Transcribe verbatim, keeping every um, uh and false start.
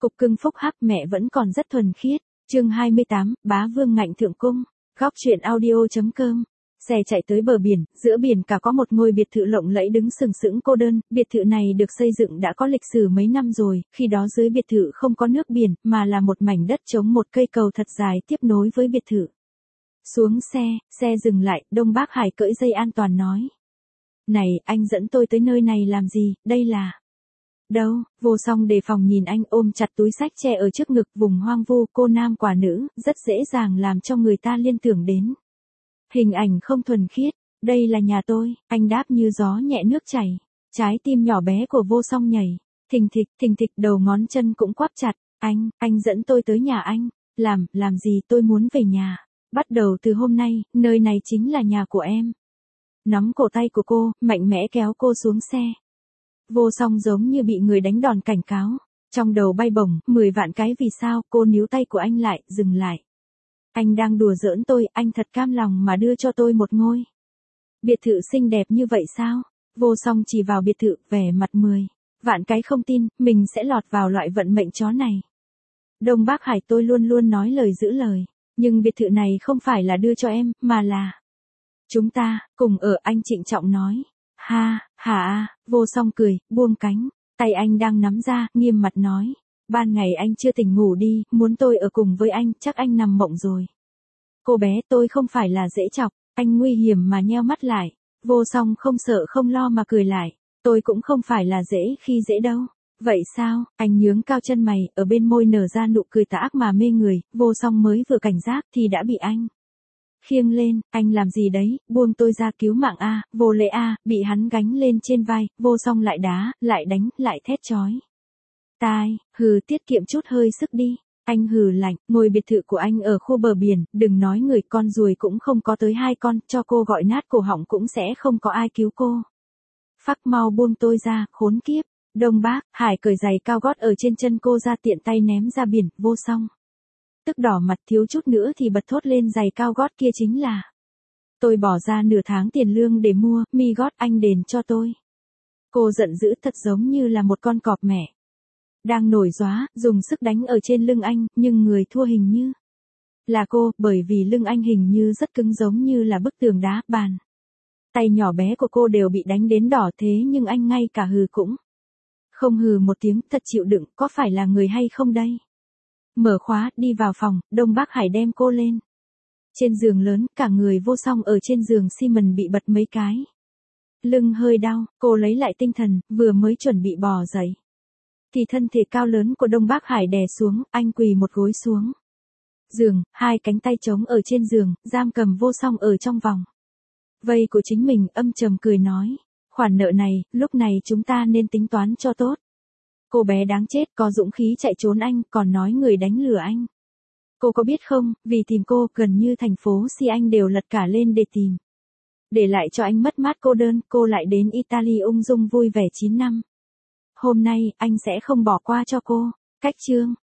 Cục cưng phúc hắc mẹ vẫn còn rất thuần khiết. Chương hai mươi tám, Bá Vương ngạnh thượng cung. Góc truyện audio chấm com. Xe chạy tới bờ biển, giữa biển cả có một ngôi biệt thự lộng lẫy đứng sừng sững cô đơn. Biệt thự này được xây dựng đã có lịch sử mấy năm rồi, khi đó dưới biệt thự không có nước biển, mà là một mảnh đất trống, một cây cầu thật dài tiếp nối với biệt thự. Xuống xe, xe dừng lại, Đông Bác Hải cởi dây an toàn nói. Này, anh dẫn tôi tới nơi này làm gì, đây là... Đâu, Vô Song đề phòng nhìn anh, ôm chặt túi xách che ở trước ngực, vùng hoang vu, cô nam quả nữ, rất dễ dàng làm cho người ta liên tưởng đến. Hình ảnh không thuần khiết, đây là nhà tôi, anh đáp như gió nhẹ nước chảy. Trái tim nhỏ bé của Vô Song nhảy, thình thịch, thình thịch, đầu ngón chân cũng quắp chặt. Anh, anh dẫn tôi tới nhà anh. Làm, làm gì, tôi muốn về nhà. Bắt đầu từ hôm nay, nơi này chính là nhà của em. Nắm cổ tay của cô, mạnh mẽ kéo cô xuống xe. Vô Song giống như bị người đánh đòn cảnh cáo. Trong đầu bay bổng, mười vạn cái vì sao, cô níu tay của anh lại, dừng lại. Anh đang đùa giỡn tôi, anh thật cam lòng mà đưa cho tôi một ngôi biệt thự xinh đẹp như vậy sao? Vô Song chỉ vào biệt thự, vẻ mặt mười vạn cái không tin, mình sẽ lọt vào loại vận mệnh chó này. Đông Bác Hải, tôi luôn luôn nói lời giữ lời, nhưng biệt thự này không phải là đưa cho em, mà là... Chúng ta, cùng ở, anh trịnh trọng nói. Ha, hả à, Vô Song cười, buông cánh, tay anh đang nắm ra, nghiêm mặt nói. Ban ngày anh chưa tỉnh ngủ đi, muốn tôi ở cùng với anh, chắc anh nằm mộng rồi. Cô bé, tôi không phải là dễ chọc, anh nguy hiểm mà nheo mắt lại. Vô Song không sợ không lo mà cười lại. Tôi cũng không phải là dễ khi dễ đâu. Vậy sao, anh nhướng cao chân mày, ở bên môi nở ra nụ cười tà ác mà mê người. Vô Song mới vừa cảnh giác thì đã bị anh khiêng lên. Anh làm gì đấy, buông tôi ra, cứu mạng a, Vô Lễ a, bị hắn gánh lên trên vai. Vô Song lại đá, lại đánh, lại thét chói tai, hừ, tiết kiệm chút hơi sức đi. Anh hừ lạnh, ngôi biệt thự của anh ở khu bờ biển, đừng nói người, con ruồi cũng không có tới hai con, cho cô gọi nát cổ họng cũng sẽ không có ai cứu cô. Phắc, mau buông tôi ra, khốn kiếp. Đông Bác Hải cởi giày cao gót ở trên chân cô ra, tiện tay ném ra biển. Vô Song tức đỏ mặt, thiếu chút nữa thì bật thốt lên, giày cao gót kia chính là tôi bỏ ra nửa tháng tiền lương để mua, mi gót, anh đền cho tôi. Cô giận dữ, thật giống như là một con cọp mẹ đang nổi gióa, dùng sức đánh ở trên lưng anh, nhưng người thua hình như là cô, bởi vì lưng anh hình như rất cứng, giống như là bức tường đá, bàn tay nhỏ bé của cô đều bị đánh đến đỏ, thế nhưng anh ngay cả hừ cũng không hừ một tiếng, thật chịu đựng, có phải là người hay không đây? Mở khóa, đi vào phòng, Đông Bác Hải đem cô lên trên giường lớn, cả người Vô Song ở trên giường xi mần bị bật mấy cái. Lưng hơi đau, cô lấy lại tinh thần, vừa mới chuẩn bị bò dậy thì thân thể cao lớn của Đông Bác Hải đè xuống, anh quỳ một gối xuống giường, hai cánh tay trống ở trên giường, giam cầm Vô Song ở trong vòng vây của chính mình, âm trầm cười nói. Khoản nợ này, lúc này chúng ta nên tính toán cho tốt. Cô bé đáng chết, có dũng khí chạy trốn anh, còn nói người đánh lừa anh. Cô có biết không, vì tìm cô, gần như thành phố Si Anh đều lật cả lên để tìm. Để lại cho anh mất mát cô đơn, cô lại đến Italy ung dung vui vẻ chín năm. Hôm nay, anh sẽ không bỏ qua cho cô. Cách chương.